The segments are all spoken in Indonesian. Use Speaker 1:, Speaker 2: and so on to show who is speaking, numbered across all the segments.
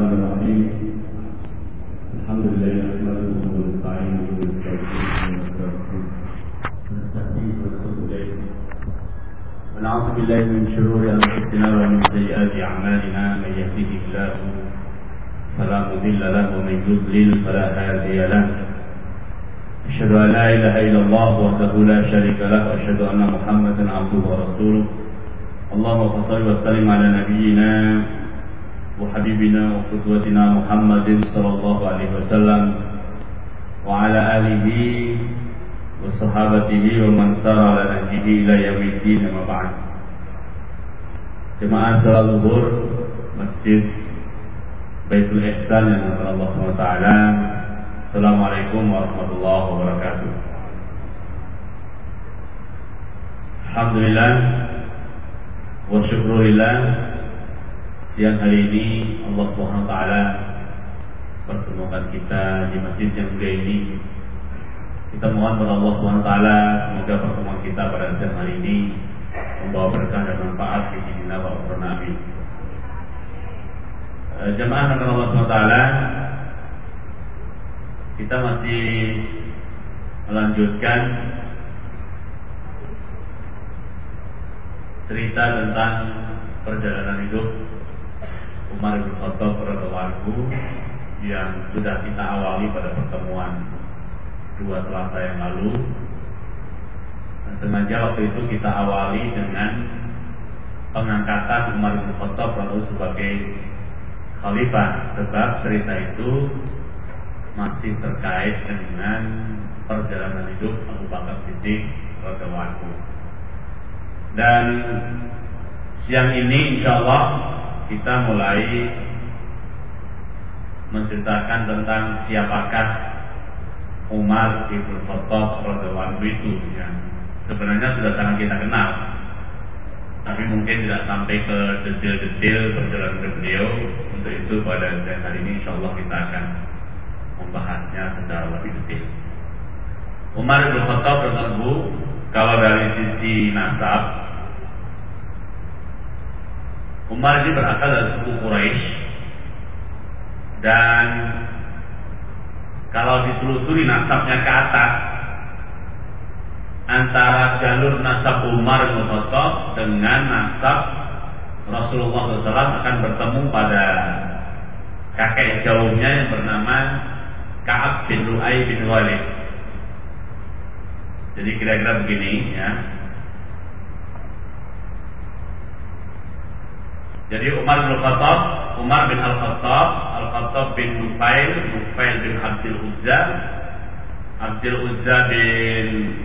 Speaker 1: Bismillahirrahmanirrahim. Alhamdulillah nahmaduhu wa nasta'inuhu wa nastaghfiruh. Wa na'udzu billahi min shururi anfusina wa min sayyiati a'malina. May yahdihillahu fala mudilla lahu wa man yudlil fala hadiya lahu. Asyhadu an la ilaha illallah wahdahu la syarika lahu wa asyhadu anna Muhammadan 'abduhu wa rasuluh. Allahumma shalli wa sallim ala nabiyyina wa habibina wa qudwatina Muhammadin sallallahu alaihi wasallam wa ala alihi wa sahabatihi wa man sara ala nahjihi ila yaumiddin, amma ba'd. Jemaah salat zuhur Masjid Baitul Ihsan yang dirahmati Allah SWT. Assalamualaikum warahmatullahi wabarakatuh. Alhamdulillah wa syukurillah, siang hari ini Allah SWT pertemukan kita di masjid yang mulia ini. Kita mohon kepada Allah SWT semoga pertemuan kita pada siang hari ini membawa berkah dan manfaat bagi dina wa ukhra. Amin. Jemaah dengan Allah SWT, kita masih melanjutkan cerita tentang perjalanan hidup Umar bin Khattab radhiyallahu anhu yang sudah kita awali pada pertemuan 2 Selasa yang lalu. Sengaja waktu itu kita awali dengan pengangkatan Umar bin Khattab radhiyallahu sebagai khalifah, sebab cerita itu masih terkait dengan perjalanan hidup Abu Bakar Siddiq radhiyallahu anhu. Dan siang ini insyaallah kita mulai menceritakan tentang siapakah Umar bin Khattab radhiyallahu anhu itu, yang sebenarnya sudah sangat kita kenal, tapi mungkin tidak sampai ke detail-detail perjalanan beliau. Untuk itu pada siang hari ini insyaallah kita akan membahasnya secara lebih detail. Umar bin Khattab radhiyallahu anhu, kalau dari sisi nasab, Umar ini berasal dari suku Quraisy, dan kalau ditelusuri nasabnya ke atas, antara jalur nasab Umar bin Khattab dengan nasab Rasulullah SAW akan bertemu pada kakek jauhnya yang bernama Ka'ab bin Lu'ay bin Walid. Jadi kira-kira begini ya. Jadi Umar bin Khattab, Umar bin Al-Khattab, Al-Khattab bin Nufail, Nufail bin Abdul Uzza, Abdul Uzza bin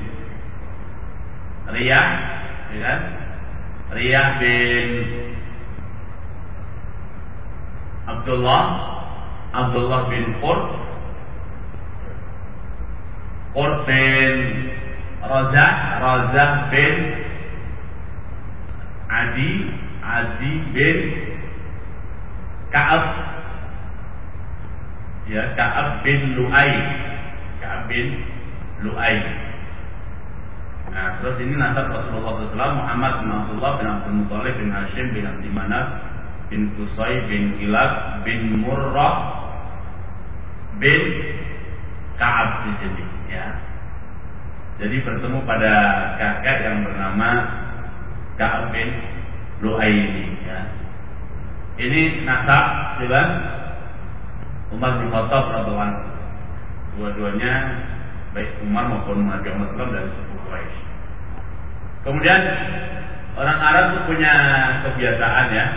Speaker 1: Riyah, ya kan? Riyah bin Abdullah, Abdullah bin Qurt, Qurt bin Razah, Razah bin Adi, Adi bin Ka'ab, ya, Ka'ab bin Lu'ay, Ka'ab bin Lu'ay. Nah, terus ini nasab Rasulullah SAW, Muhammad bin Abdullah bin Abdul Muthalib bin Hashim bin Abdi Manaf bin Qusay bin Kilab bin Murrah bin Ka'ab di sini, ya. Jadi bertemu pada kakek yang bernama Ka'ab bin Lu'ay ini, ya. Ini nasab silang Umar bin Khattab radhiyallahu anhu. Dua-duanya baik Umar maupun Muhammad dari suku Quraisy. Kemudian orang Arab itu punya kebiasaan, ya.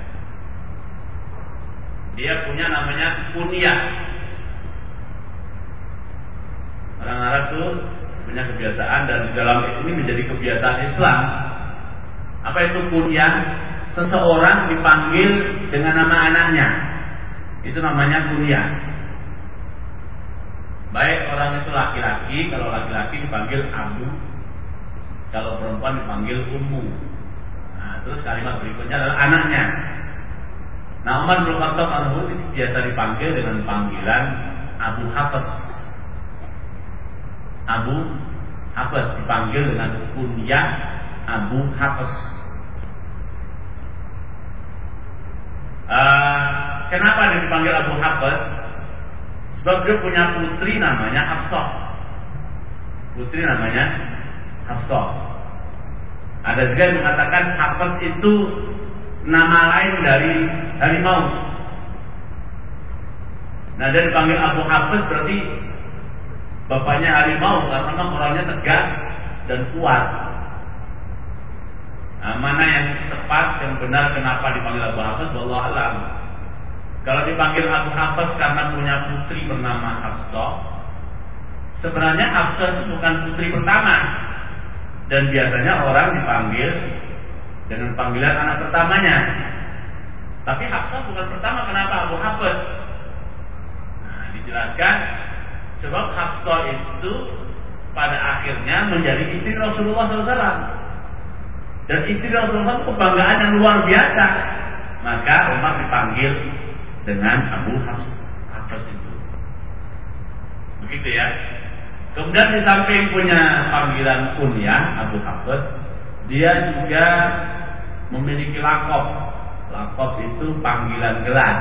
Speaker 1: Dia punya namanya kunyah. Orang Arab itu punya kebiasaan, dan dalam ini menjadi kebiasaan Islam. Apa itu kunyah? Seseorang dipanggil dengan nama anaknya, itu namanya kunyah. Baik orang itu laki-laki, kalau laki-laki dipanggil Abu, kalau perempuan dipanggil Ummu. Nah, terus kalimat berikutnya adalah anaknya. Nah, Umar bin Khattab anhu biasa dipanggil dengan panggilan Abu Hafs. Abu Hafs dipanggil dengan kunyah Abu Hafs. kenapa dia dipanggil Abu Hafs? Sebab dia punya putri namanya Hafsah. Putri namanya Hafsah. Ada juga yang mengatakan Hafs itu nama lain dari harimau. Nah, dia dipanggil Abu Hafs berarti bapaknya harimau karena memang orangnya tegas dan kuat. Nah, mana yang tepat, yang benar kenapa dipanggil Abu Hafs? Wallahu a'lam. Kalau dipanggil Abu Hafs karena punya putri bernama Hafsah, sebenarnya Hafsah itu bukan putri pertama, dan biasanya orang dipanggil dengan panggilan anak pertamanya. Tapi Hafsah bukan pertama, kenapa Abu Hafs? Nah, dijelaskan sebab Hafsah itu pada akhirnya menjadi istri Rasulullah SAW, dan istri Rasulullah itu kebanggaan yang luar biasa. Maka Umar dipanggil dengan Abu Hafs itu. Begitu ya. Kemudian di samping punya panggilan kunyah Abu Hafs, dia juga memiliki lakop. Lakop itu panggilan gelar.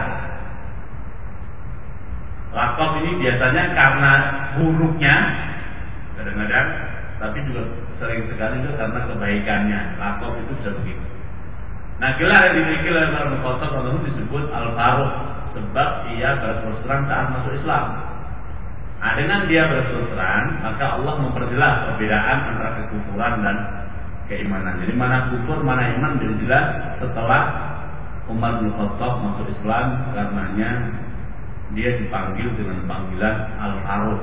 Speaker 1: Lakop ini biasanya karena buruknya kadang-kadang, tapi juga sering sekali juga karena kebaikannya. Lakop itu bisa begitu. Nah, gelar yang dimiliki oleh Umar bin Khattab disebut Al-Faruq, sebab ia berterus terang saat masuk Islam. Nah, dengan dia berterus terang, maka Allah memperjelas perbedaan antara kekufuran dan keimanan. Jadi mana kufur, mana iman jadi jelas setelah Umar bin Khattab masuk Islam, karenanya dia dipanggil dengan panggilan Al-Faruq.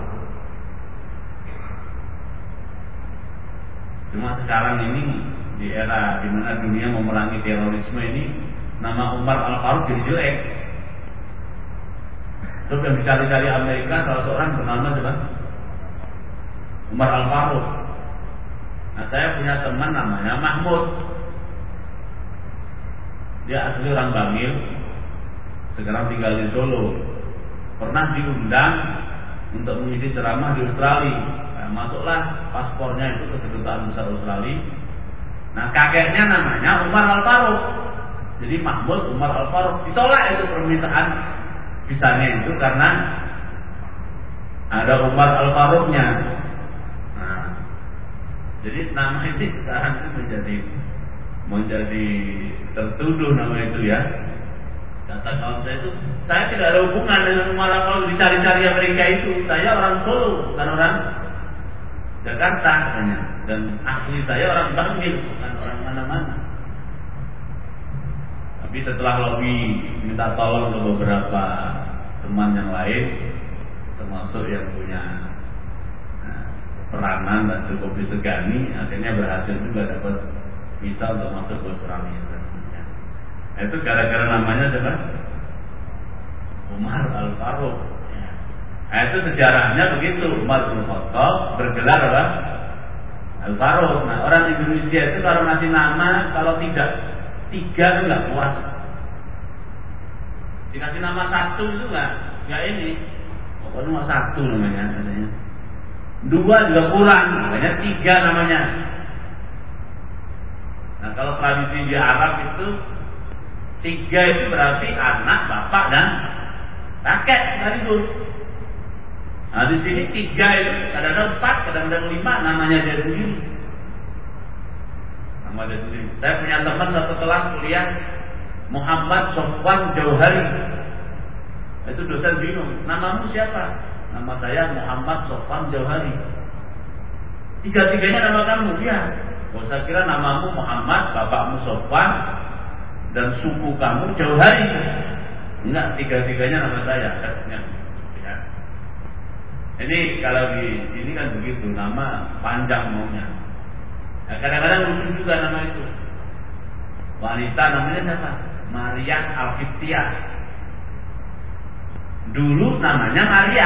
Speaker 1: Cuma sekarang ini di era di mana dunia memerangi terorisme ini, nama Umar Al-Faruq jadi jelek. Terus yang dicari-cari Amerika salah seorang bernama siapa? Umar Al-Faruq. Nah, saya punya teman namanya Mahmud. Dia asli orang Bangil, sekarang tinggal di Solo. Pernah diundang untuk mengisi ceramah di Australia. Nah, masuklah paspornya itu ke kedutaan besar Australia. Nah, kakeknya namanya Umar Al-Faruq. Jadi Mahmud Umar Al-Faruq. Ditolak itu permintaan visanya itu karena ada Umar Al-Faruqnya. Nah, jadi nama ini sekarang menjadi tertuduh nama itu ya. Kata kawan saya itu, saya tidak ada hubungan dengan Umar Al-Faruq, dicari-cari Amerika itu. Saya orang Solo, bukan orang Jakarta katanya. Dan asli saya orang Bangil, bukan orang mana-mana. Tapi setelah lobby minta tolong ke beberapa teman yang lain, termasuk yang punya peranan dan cukup disegani, akhirnya berhasil juga dapat visa untuk masuk ke Australia. Itu gara-gara namanya siapa? Umar Al-Faruq. Nah, itu sejarahnya begitu. Umar bin Khattab bergelar apa? Al-Faruq. Nah, orang Indonesia itu kalau ngasih nama, kalau tidak tiga itu nggak puas. Dikasih nama satu itu nggak ini. Pokoknya cuma satu namanya katanya. Dua juga kurang, makanya tiga namanya. Nah, kalau tradisi di Arab itu tiga itu berarti anak, bapak dan kakek sekaligus. Nah, di sini tiga itu kadang-kadang 4, kadang-kadang 5, namanya dia sendiri. Nama dia sendiri. Saya punya teman satu kelas kuliah, Muhammad Sofwan Jauhari. Itu dosen bingung, namamu siapa? Nama saya Muhammad Sofwan Jauhari. Tiga-tiganya nama kamu? Iya. Oh, saya kira namamu Muhammad, bapakmu Sofwan, dan suku kamu Jauhari. Enggak, tiga-tiganya nama saya. Ya. Ini kalau di sini kan begitu, nama panjang maunya. Nah, kadang-kadang lucu juga nama itu. Wanita namanya siapa? Maria Al-Qibtiyah. Dulu namanya Maria.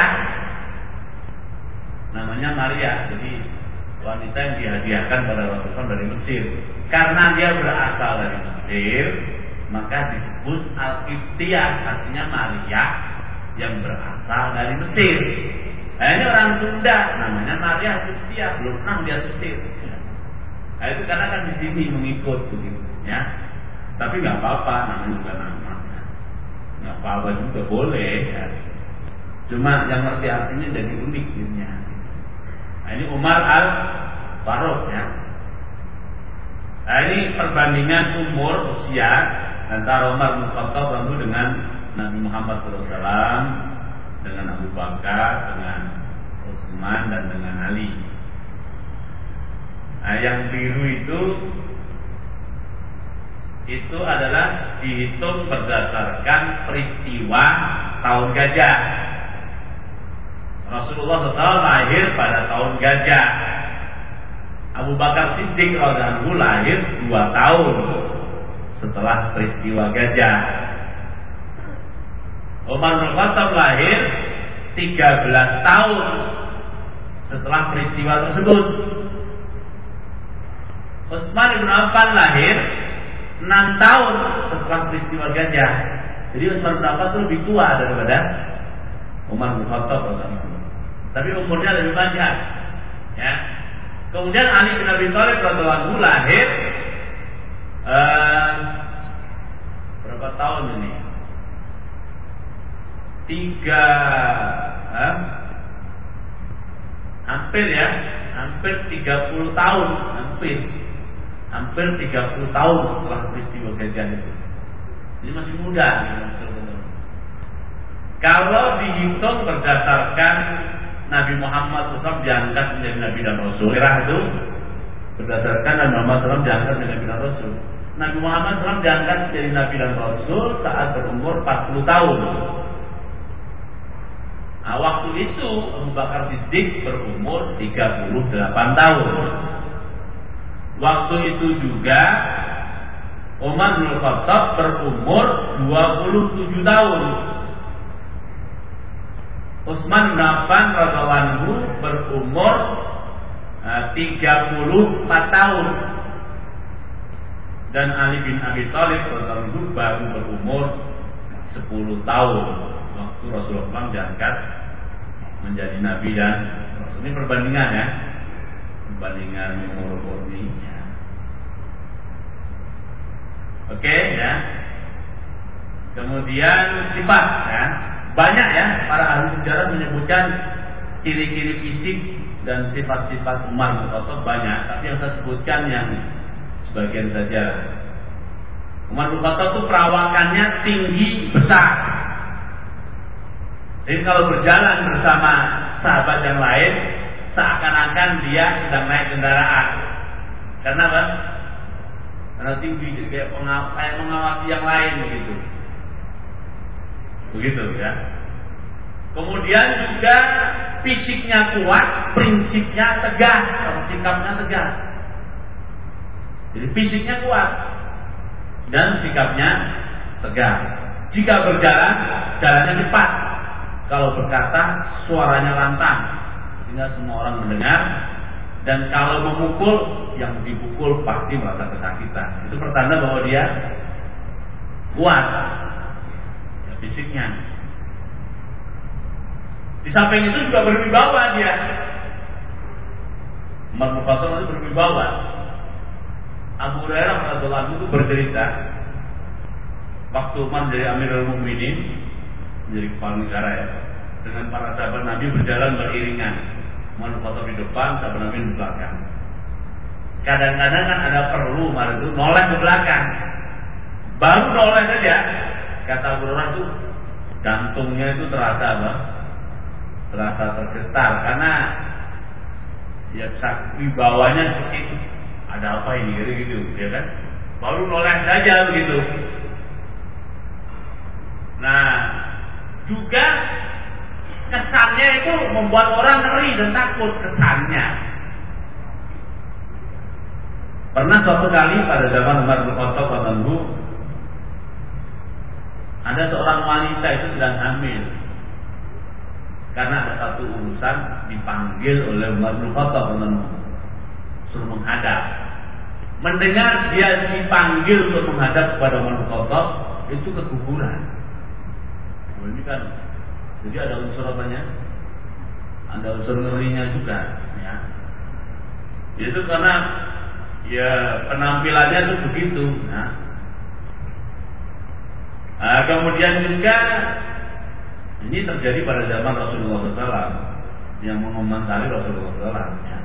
Speaker 1: Namanya Maria. Jadi wanita yang dihadiahkan pada Rasulullah dari Mesir. Karena dia berasal dari Mesir, maka disebut Al-Qibtiyah, artinya Maria yang berasal dari Mesir. Nah, ini orang Sunda, namanya Maria Al-Qibtiyah, belum pernah dia Mesir. Nah, itu karena kan di sini mengikut begitu, ya. Tapi nggak apa-apa, namanya juga nama. nggak apa-apa juga boleh ya. Cuma yang ngerti artinya jadi unik dirinya. Nah, ini Umar al-Faruq ya. Nah, ini perbandingan umur usia antara Umar bin Khattab dengan Nabi Muhammad SAW, dengan Abu Bakar, dengan Utsman dan dengan Ali. Nah, yang biru itu adalah dihitung berdasarkan peristiwa tahun gajah. Rasulullah SAW lahir pada tahun gajah. Abu Bakar Siddiq radhiyallahu anhu lahir 2 tahun setelah peristiwa gajah. Umar bin Khattab lahir 13 tahun setelah peristiwa tersebut. Utsman bin Affan lahir 6 tahun setelah peristiwa gajah. Jadi Utsman bin Affan itu lebih tua daripada Umar bin Khattab. Tapi umurnya lebih panjang. Ya. Kemudian Ali bin Abi Thalib radhiyallahu anhu lahir berapa tahun ini? 30 tahun, hampir 30 tahun setelah peristiwa gajah itu. Ini masih muda. Kalau dihitung berdasarkan Nabi Muhammad SAW diangkat menjadi Nabi dan Rasul, itu berdasarkan Nabi Muhammad SAW diangkat menjadi Nabi dan Rasul. Nabi Muhammad SAW diangkat menjadi Nabi dan Rasul saat berumur 40 tahun. Nah, waktu itu Abu Bakar Siddiq berumur 38 tahun. Waktu itu juga Umar bin Khattab berumur 27 tahun. Utsman bin Affan radhiyallahu anhu berumur 34 tahun. Dan Ali bin Abi Thalib radhiyallahu anhu baru berumur 10 tahun waktu Rasulullah diangkat menjadi Nabi dan Rasul. Ini perbandingan ya, perbandingan umur ini. Oke ya. Kemudian sifat ya. Banyak ya para ahli sejarah menyebutkan ciri-ciri fisik dan sifat-sifat Umar bin Khattab banyak, tapi yang saya sebutkan yang sebagian saja. Umar bin Khattab itu perawakannya tinggi besar. Jadi kalau berjalan bersama sahabat yang lain seakan-akan dia sedang naik kendaraan. Karena apa? Karena tinggi, jadi kayak mengawasi yang lain begitu. Begitu ya. Kemudian juga fisiknya kuat, prinsipnya tegas, sikapnya tegas. Jadi fisiknya kuat dan sikapnya tegas. Jika berjalan, jalannya cepat. Kalau berkata, suaranya lantang sehingga semua orang mendengar. Dan kalau memukul, yang dipukul pasti merasa kesakitan. Itu pertanda bahwa dia kuat ya, fisiknya. Di samping itu juga berwibawa dia. Umar bin Khattab itu berwibawa. Abu Hurairah radhiyallahu anhu itu bercerita, waktu Umar menjadi Amirul Mukminin, menjadi kepala negara ya, dengan para sahabat Nabi berjalan beriringan. Umar bin Khattab di depan, sahabat Nabi di belakang. Kadang-kadang kan ada perlu Umar itu noleh ke belakang. Baru noleh saja, kata Abu Hurairah itu jantungnya itu terasa apa? Terasa tergetar karena ya wibawanya seperti itu. Ada apa ini gitu, ya kan? Baru noleh saja begitu. Nah, juga kesannya itu membuat orang ngeri dan takut kesannya. Pernah suatu kali pada zaman Umar bin Khattab ada seorang wanita itu sedang hamil. Karena ada satu urusan dipanggil oleh Umar bin Khattab suruh menghadap. Mendengar dia dipanggil untuk menghadap kepada Umar bin Khattab itu keguguran. Ini kan jadi ada unsur apanya? Ada unsur ngerinya juga ya. Itu karena ya penampilannya itu begitu ya. Kemudian juga ini terjadi pada zaman Rasulullah SAW yang mengomentari Rasulullah SAW. Ya.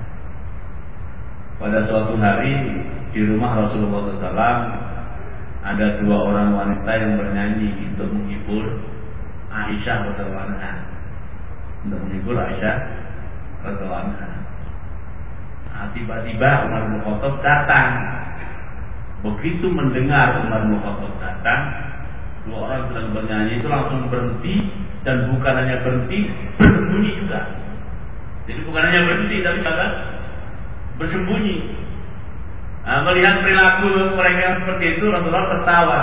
Speaker 1: Pada suatu hari di rumah Rasulullah SAW ada dua orang wanita yang bernyanyi untuk menghibur Aisyah radhiyallahu anha. Untuk menghibur Aisyah radhiyallahu anha. Tiba-tiba Umar bin Khattab datang. Begitu mendengar Umar bin Khattab datang, dua orang sedang bernyanyi itu langsung berhenti, dan bukan hanya berhenti, bersembunyi juga. Jadi bukan hanya berhenti, tapi juga bersembunyi. Melihat perilaku mereka seperti itu, Rasulullah tertawa.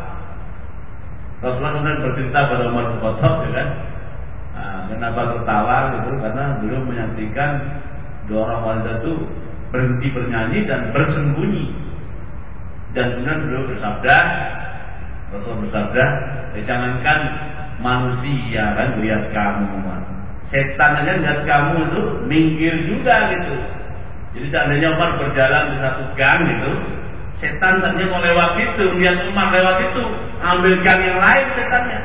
Speaker 1: Rasulullah kemudian bercerita pada Umar bin Khattab, ya kan? Kenapa tertawa? Gitu, karena beliau menyaksikan dua orang wanita itu berhenti bernyanyi dan bersembunyi. Dan kemudian beliau bersabda, Rasulullah bersabda, jangankan manusia kan lihat kamu, setan aja lihat kamu itu minggir juga gitu. Jadi seandainya Umar berjalan di satu gang gitu, setan tadinya mau lewat itu, lihat Umar lewat itu, ambil gang yang lain setannya.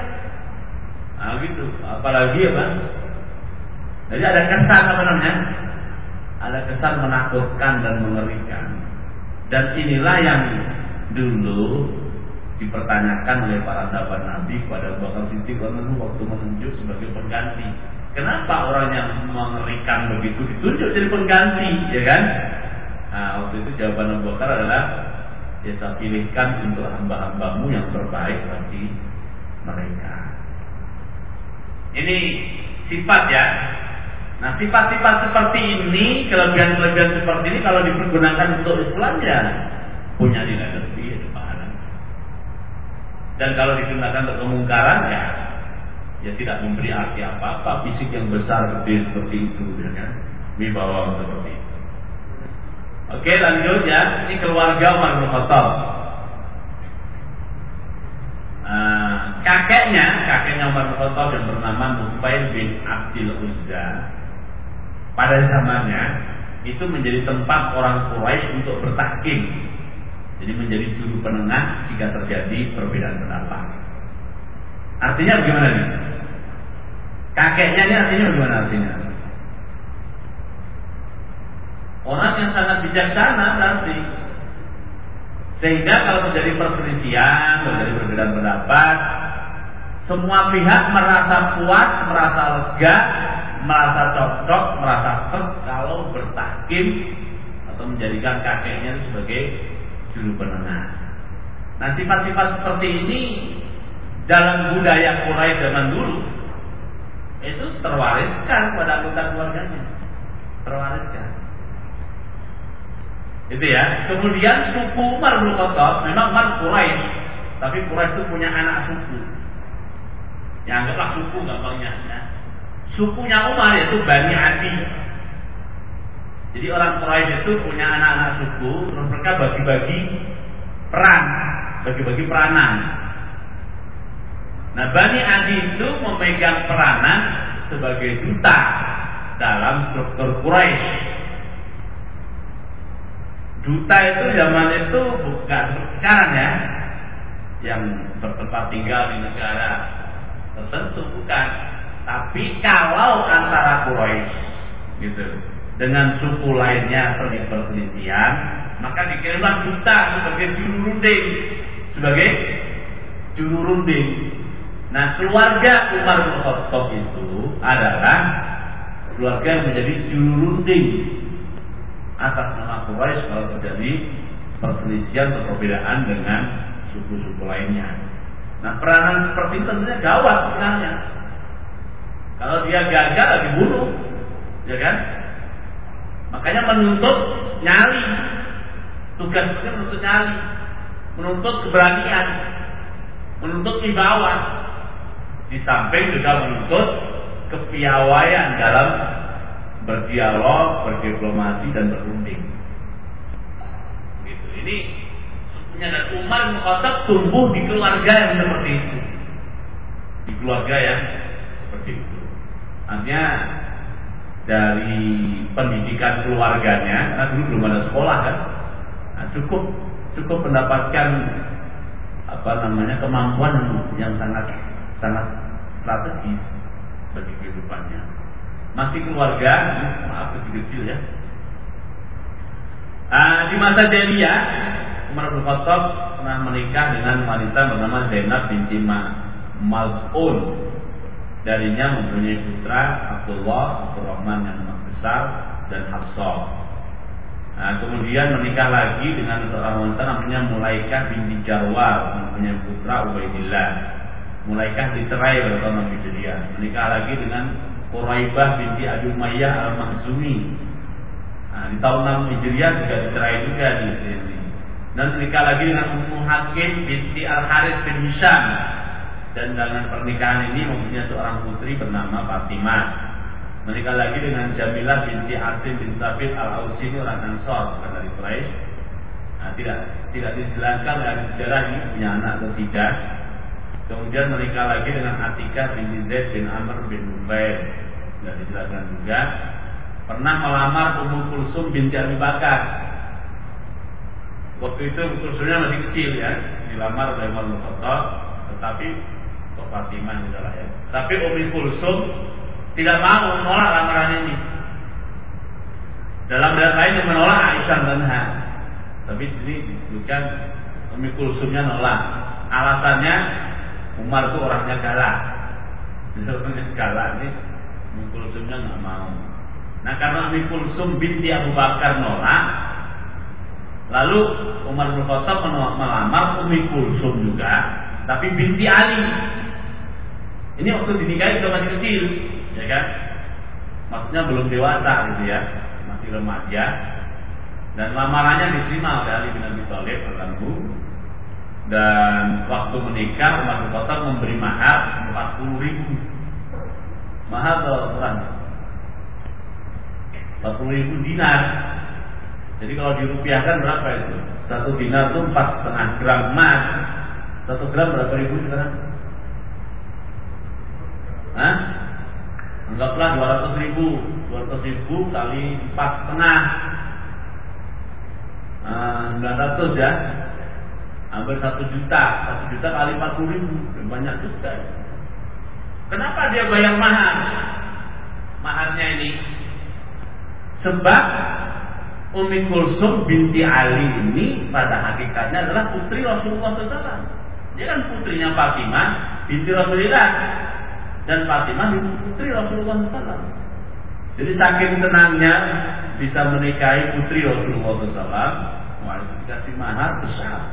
Speaker 1: Gitu. Apalagi apa? Jadi ada kesan apa namanya? Ada kesan menakutkan dan mengerikan. Dan inilah yang dulu dipertanyakan oleh para sahabat Nabi kepada Abu Bakar Siddiq waktu menunjuk sebagai pengganti. Kenapa orang yang mengerikan begitu ditunjuk jadi pengganti, ya kan? Waktu itu jawaban Abu Bakar adalah, ya saya pilihkan untuk hamba-hambamu yang terbaik bagi mereka. Ini sifat ya. Nah, sifat-sifat seperti ini, kelebihan-kelebihan seperti ini kalau dipergunakan untuk Islam ya punya nilai lebih, ya pahala. Dan kalau digunakan untuk kemungkaran ya tidak memberi arti apa-apa. Fisik yang besar gede seperti itu, ya kan? Wibawa seperti itu. Oke, lanjut ya. Ini keluarga Umar bin Khattab. Kakeknya Umar bin Khattab yang bernama Nufail bin Abdul Uzza. Pada zamannya itu menjadi tempat orang Quraisy untuk bertahkim. Jadi menjadi juru penengah jika terjadi perbedaan pendapat. Artinya bagaimana nih? Kakeknya ini artinya bagaimana artinya? Orang yang sangat bijaksana berarti. Sehingga kalau terjadi perselisihan, terjadi perbedaan pendapat, semua pihak merasa puas, merasa lega, merasa cocok, merasa kalau bertahkim atau menjadikan kakeknya itu sebagai juru penengah. Nah, sifat-sifat seperti ini dalam budaya Quraisy zaman dulu itu terwariskan pada anggota keluarganya, terwariskan. Itu ya. Kemudian suku Umar bin Khattab memang Umar Quraisy, tapi Quraisy itu punya anak suku. Ya, anggaplah suku gampangnya. Ya. Sukunya Umar yaitu Bani Adi. Jadi orang Quraisy itu punya anak-anak suku, terus mereka bagi-bagi peran, bagi-bagi peranan. Nah, Bani Adi itu memegang peranan sebagai duta dalam struktur Quraisy. Duta itu zaman itu bukan seperti sekarang ya, yang bertempat tinggal di negara tertentu, bukan. Tapi kalau antara Quraisy gitu dengan suku lainnya terjadi perselisihan, maka dikirimlah duta sebagai juru runding. Nah, keluarga Umar bin Khattab itu adalah keluarga yang menjadi juru runding atas nama Quraisy kalau terjadi perselisihan atau perbedaan dengan suku-suku lainnya. Nah, peranan seperti itu tentunya gawat sebenarnya. Kalau dia gagal dibunuh, ya kan? Makanya menuntut nyali, tugasnya menuntut nyali, menuntut keberanian, menuntut wibawa, di samping juga menuntut kepiawaian dalam berdialog, berdiplomasi dan berunding. Gitu. Ini sukunya dan Umar bin Khattab tumbuh di keluarga yang seperti itu, di keluarga yang seperti itu. Artinya dari pendidikan keluarganya, karena dulu belum ada sekolah kan, nah, cukup mendapatkan kemampuan yang sangat strategis bagi kehidupannya. Masih keluarga, maaf kecil ya. Di masa jahiliyah, Umar bin Khattab pernah menikah dengan wanita bernama Zainab binti Mal'un. Darinya mempunyai putra Abdurrahman yang besar dan Hafsah. Kemudian menikah lagi dengan seorang wanita namanya Mulaikah binti Jarwar, mempunyai putra Ubaidillah. Mulaikah diterai pada tahun Hijriah. Menikah lagi dengan Quraibah binti Abi Umayyah al-Makhzumi. Di tahun 6 Hijriah juga diterai juga di sini. Dan menikah lagi dengan Ummu Hakim binti Al-Harith bin Hisham. Dan dengan pernikahan ini mempunyai seorang putri bernama Fatimah. Menikah lagi dengan Jamilah binti Asim bin Sabit Al-Ausi, orang Ansor, bukan dari Quraisy. Tidak dijelaskan dari sejarah ini punya anak atau tidak. Kemudian menikah lagi dengan Atikah binti Zaid bin Amr bin Nufail. Tidak dijelaskan juga. Pernah melamar Ummu Kulsum binti Abi Bakar. Waktu itu Ummu Kulsumnya masih kecil ya, dilamar oleh Umar bin Khattab, tetapi Fatimah adalah ya. Tapi Ummu Kulsum tidak mau menolak lamaran ini. Dalam riwayat lain yang menolak Aisyah Anha. Tapi ini disebutkan Ummu Kulsumnya nolak. Alasannya Umar itu orangnya galak. Orangnya galak ini Ummu Kulsumnya nggak mau. Nah karena Ummu Kulsum binti Abu Bakar nolak, lalu Umar bin Khattab melamar Ummu Kulsum juga, tapi binti Ali. Ini waktu dinikahi sudah masih kecil, ya kan? Maksudnya belum dewasa gitu ya, masih remaja. Dan lamarannya diterima oleh Ali bin Abi Thalib radhiyallahu. Dan waktu menikah Umar bin Khattab memberi mahar 40.000. Mahar atau kurang? 40.000 dinar. Jadi kalau dirupiahkan berapa itu? 1 dinar itu 4,5 gram emas. 1 gram berapa ribu sekarang? Anggaplah 200.000. 200.000 kali 4,5. 900 ya. Hampir 1 juta. 1 juta kali 40.000. Banyak juga. Kenapa dia bayar mahar? Maharnya ini sebab Ummu Kulsum binti Ali ini pada hakikatnya adalah putri Rasulullah SAW. Dia kan putrinya Fatimah binti Rasulullah, dan Fatimah putri Rasulullah SAW. Jadi saking tenangnya bisa menikahi putri Rasulullah SAW, dikasih mahar besar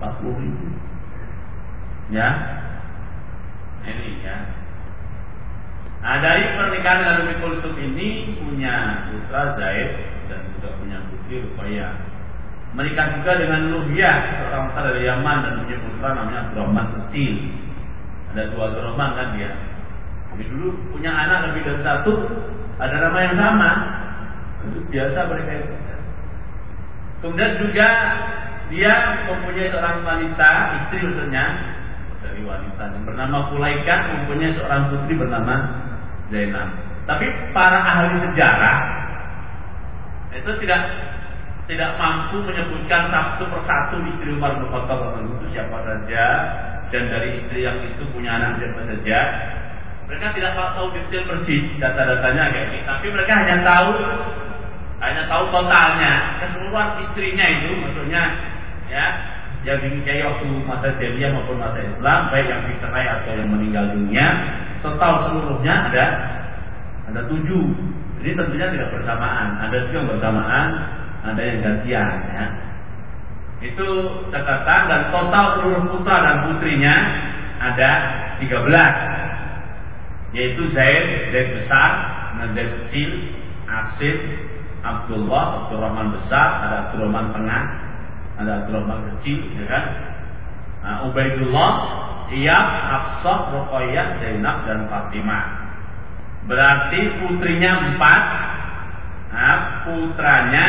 Speaker 1: 40.000. Ya, ini ya. Nah, dari pernikahan dengan Ummu Kulsum ini punya putra Zaid dan juga punya putri Ruqayyah. Menikah juga dengan Luhiyah, seorang wanita dari Yaman, dan punya putra namanya Abdurrahman kecil. Ada 2 Abdurrahman kan dia. Jadi dulu punya anak lebih dari 1, ada nama yang sama. Itu biasa mereka itu. Kemudian juga dia mempunyai seorang wanita, istri maksudnya dari wanita yang bernama Mulaikah, mempunyai seorang putri bernama Zainab. Tapi para ahli sejarah itu tidak mampu menyebutkan satu persatu istri Umar bin Khattab itu siapa saja, dan dari istri yang itu punya anak siapa saja. Mereka tidak tahu detail persis data-datanya kayak ini, tapi mereka hanya tahu totalnya, keseluruhan istrinya itu, maksudnya ya, yang dinikahi waktu masa jahiliyah maupun masa Islam, baik yang dicerai atau yang meninggal dunia, total seluruhnya ada 7. Jadi tentunya tidak bersamaan, ada juga yang bersamaan, ada yang gantian ya. Itu catatan, dan total seluruh putra dan putrinya ada 13, yaitu Zaid besar, Zaid kecil, Asim, Abdurrahman besar, ada Abdurrahman tengah, ada Abdurrahman kecil, ya kan? Ubaidullah, Iyab, Hafsah, Ruqayyah, Zainab, dan Fatimah. Berarti putrinya 4, putranya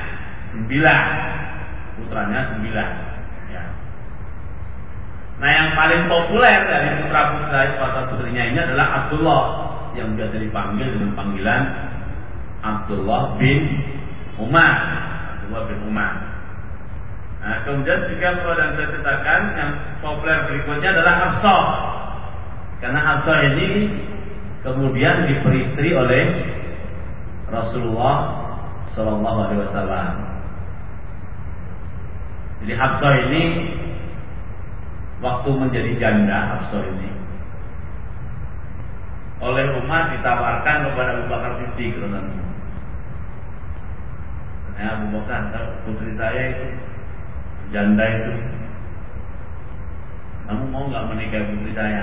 Speaker 1: 9. Ya. Nah, yang paling populer dari putra-putrinya ini adalah Abdullah, yang biasa dipanggil dengan panggilan Abdullah bin Umar. Nah, kemudian juga dan saya ceritakan yang populer berikutnya adalah Hafsah. Karena Hafsah ini kemudian diperistri oleh Rasulullah Sallallahu Alaihi Wasallam. Jadi Hafsah ini waktu menjadi janda, Hafsah ini oleh Umar ditawarkan kepada Abu Bakar Siddiq. Abu Bakar, putri saya itu janda itu, kamu mau nggak menikahi putri saya?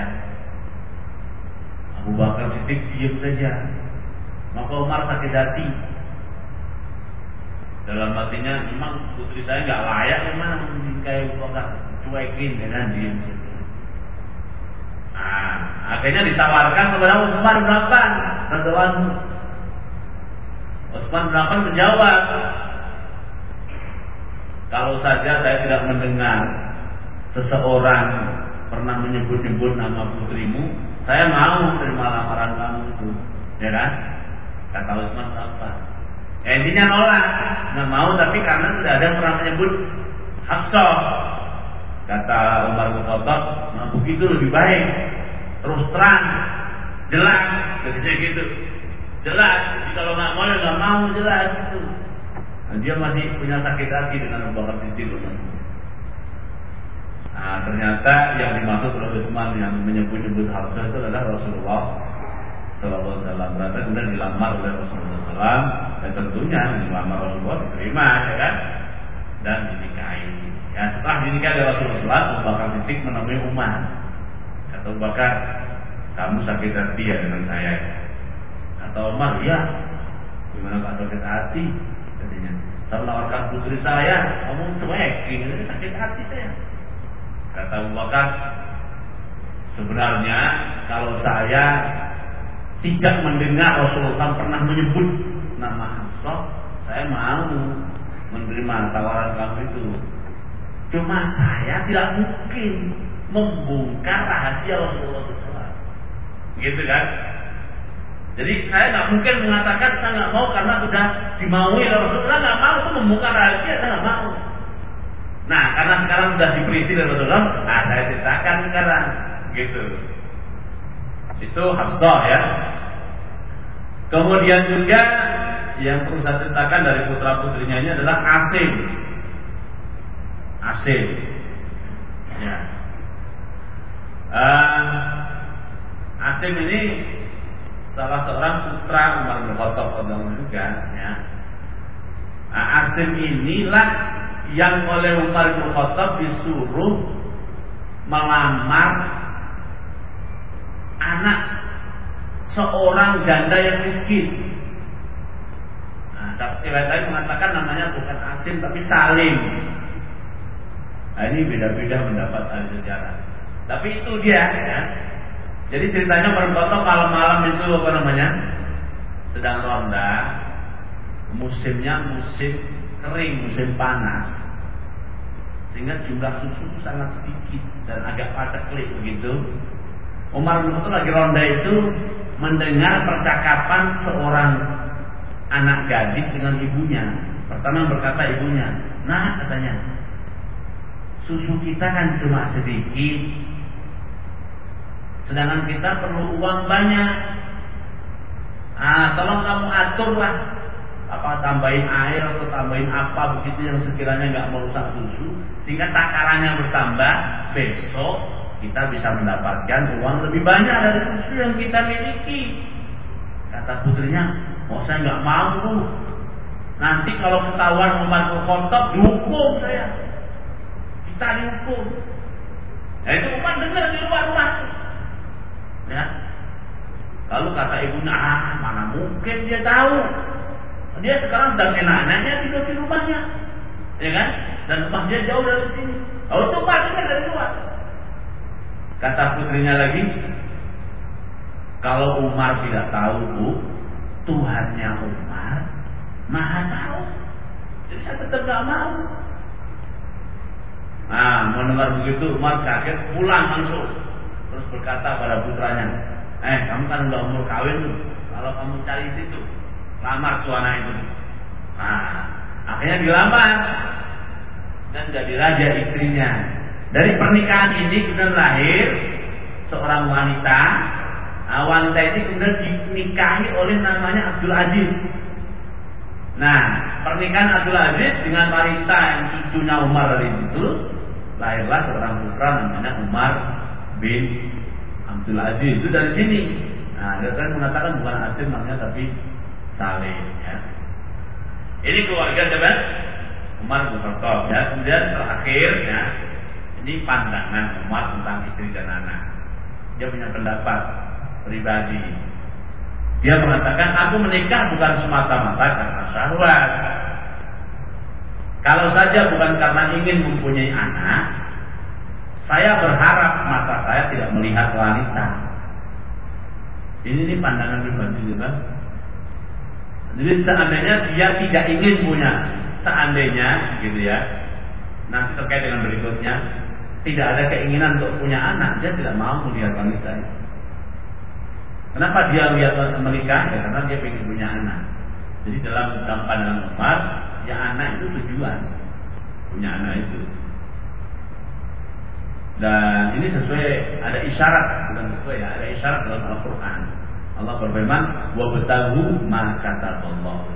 Speaker 1: Abu Bakar Siddiq diam saja. Maka Umar sakit hati. Dalam hatinya, memang putri saya nggak layak memang menikahi Abu Bakar, cuekin dengan diam. Nah, akhirnya ditawarkan kepada Utsman bin Affan radhiyallahu anhu. Utsman bin Affan menjawab, kalau saja saya tidak mendengar seseorang pernah menyebut-nyebut nama putrimu, saya mau terima lamaran kamu itu, ya kan? Kata Utsman bin Affan. Intinya nolak, nggak mau, tapi karena tidak ada yang pernah menyebut Hafsah. Kata Umar bin Khattab, nah begitu lebih baik, terus terang, jelas, jadinya gitu, jelas. Jadi kalau nggak mau ya nggak mau, jelas gitu. Nah, dia masih punya sakit hati dengan Abu Bakar Siddiq. Nah, ternyata yang dimaksud oleh Utsman yang menyebut-nyebut Hafsah itu adalah Rasulullah Sallallahu Alaihi Wasallam. Berarti kemudian dilamar oleh Rasulullah SAW, dan tentunya dilamar Rasulullah diterima, ya kan, dan dinikahi. Ya, setelah dinikahi oleh Rasulullah, Abu Bakar Siddiq menemui Umar. Kata Abu Bakar, kamu sakit hati ya dengan saya? Kata Umar, ya. Gimana Pak sakit hati? Katanya, saya menawarkan putri saya, kamu cuekin, ini sakit hati saya. Kata Abu Bakar, sebenarnya kalau saya tidak mendengar Rasulullah pernah menyebut nama Hafsah, saya mau menerima tawaran kamu itu. Cuma saya tidak mungkin membongkar rahasia Rasulullah SAW, gitu kan? Jadi saya nggak mungkin mengatakan saya nggak mau karena sudah dimaui oleh Rasulullah, nggak mau itu membongkar rahasia, saya nggak mau. Nah, karena sekarang sudah diperisi oleh Rasulullah, saya ceritakan sekarang, gitu. Itu Hafsah ya. Kemudian juga yang perlu saya ceritakan dari putra putrinya ini adalah Asim. Asim, ya. Asim ini salah seorang putra Umar bin Khattab juga, ya. Asim inilah yang oleh Umar bin Khattab disuruh melamar anak seorang janda yang miskin. Nah, riwayat lain mengatakan namanya bukan Asim tapi Salim. Nah, ini beda-beda mendapat ahli sejarah. Tapi itu dia, ya. Jadi ceritanya Umar bin Khattab malam-malam itu apa namanya? Sedang ronda. Musimnya musim kering, musim panas. Sehingga jumlah susu sangat sedikit dan agak paceklik begitu. Umar bin Khattab lagi ronda itu mendengar percakapan seorang anak gadis dengan ibunya. Pertama berkata ibunya, "Nah," katanya, "susu kita kan cuma sedikit, sedangkan kita perlu uang banyak. Tolong kamu aturlah, apa tambahin air atau tambahin apa begitu yang sekiranya nggak merusak susu, sehingga takarannya bertambah. Besok kita bisa mendapatkan uang lebih banyak dari susu yang kita miliki." Kata putrinya, "Oh, saya nggak mampu. Nanti kalau ketahuan Umar bin Khattab dihukum saya. Kita dihukum." Nah, itu Umar dengar di luar rumah. Ya. Lalu kata ibunya, mana mungkin dia tahu. Dia sekarang sedang enak-enaknya tidur di rumahnya, ya kan? Dan rumah dia jauh dari sini. Lalu itu Umar dengar dari luar. Kata putrinya lagi, "Kalau Umar tidak tahu, Bu, Tuhannya Umar Maha tahu. Jadi saya tetap gak mau." Nah, mendengar begitu Umar kaget, pulang langsung. Terus berkata pada putranya, "Kamu kan udah umur kawin tuh. Kalau kamu cari situ, lamar tuh anak itu." Nah, akhirnya dilamar. dan jadi raja istrinya. Dari pernikahan ini kemudian lahir seorang wanita. Wanita ini kemudian dinikahi oleh namanya Abdul Aziz. Nah, pernikahan Abdul Aziz dengan wanita yang cucunya Umar dari itu, lahirlah seorang putra namanya Umar bin Abdul Aziz. Itu dari sini. Nah, dia kan mengatakan bukan Asim namanya tapi Saleh. Ya. Ini keluarga siapa? Umar bin Khattab. Ya. Kemudian terakhir, ya, ini pandangan Umar tentang istri dan anak. Dia punya pendapat pribadi. Dia mengatakan, aku menikah bukan semata-mata karena syahwat. Kalau saja bukan karena ingin mempunyai anak, saya berharap mata saya tidak melihat wanita. Ini pandangan pribadi, kan? Jadi seandainya dia tidak ingin punya, seandainya, gitu ya. Nanti terkait dengan berikutnya, tidak ada keinginan untuk punya anak, dia tidak mau melihat wanita. Kenapa dia lihat menikah? Ya karena dia ingin punya anak. Jadi dalam pandangan Umar, ya anak itu tujuan, punya anak itu. Dan ini sesuai, ada isyarat, bukan sesuai ya, ada isyarat dalam Al-Quran. Allah berfirman, wabtahu ma kataballahu.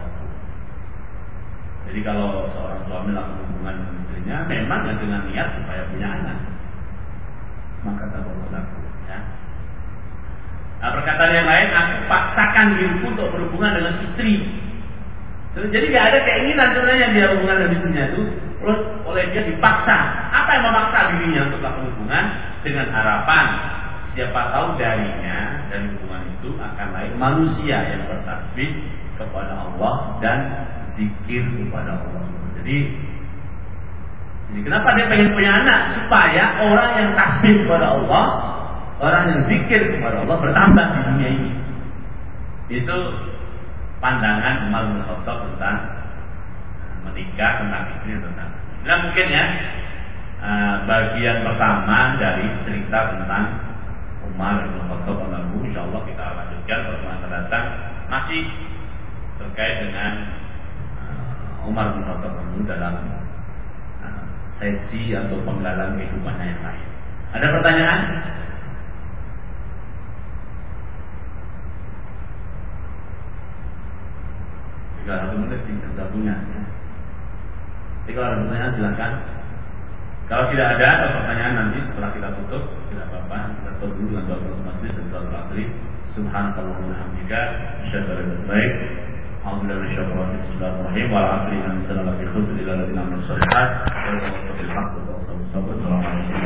Speaker 1: Jadi kalau seorang suami lakukan hubungan dengan istrinya, memang ya dengan niat supaya punya anak. Maka kataballahu. Ya. Nah, perkataan yang lain, aku paksakan diriku untuk berhubungan dengan istri. Jadi tidak ada keinginan sebenarnya dia hubungan dengan istrinya itu, oleh dia dipaksa. Apa yang memaksa dirinya untuk melakukan hubungan? Dengan harapan siapa tahu darinya, dari hubungan itu akan lahir manusia yang bertasbih kepada Allah dan zikir kepada Allah. Jadi kenapa dia pengen punya anak? Supaya orang yang tasbih kepada Allah, orang yang zikir kepada Allah bertambah di dunia ini. Itu pandangan Umar bin Khattab tentang menikah, tentang istri, tentang. Nah mungkin ya bagian pertama dari cerita tentang Umar bin Khattab anhu. Insyaallah kita lanjutkan pertemuan mendatang masih terkait dengan Umar bin Khattab anhu dalam sesi atau penggalan kehidupannya yang lain. Ada pertanyaan? 1 menit kita punya. Jadi kalau ada pertanyaan silakan. Kalau tidak ada pertanyaan nanti setelah kita tutup, tidak apa-apa. Kita tutup dulu dengan doa masjid dan sholat asri. Subhanallahumma wa bihamdika, asyhadu an la ilaha illa anta, alhamdulillah syukur bismillahirrahmanirrahim wa ala asri inna lillahi wa inna ilaihi raji'un.